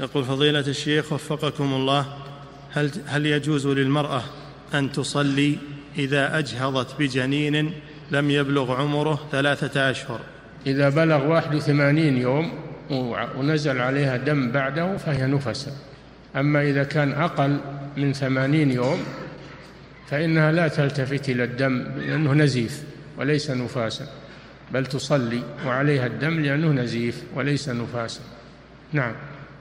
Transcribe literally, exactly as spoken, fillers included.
يقول فضيلة الشيخ وفقكم الله، هل, هل يجوز للمرأة أن تصلي إذا أجهضت بجنين لم يبلغ عمره ثلاثة أشهر؟ إذا بلغ واحد وثمانين يوم ونزل عليها دم بعده فهي نفسة. أما إذا كان أقل من ثمانين يوم فإنها لا تلتفت إلى الدم لأنه نزيف وليس نفاسا، بل تصلي وعليها الدم لأنه نزيف وليس نفاسا. نعم.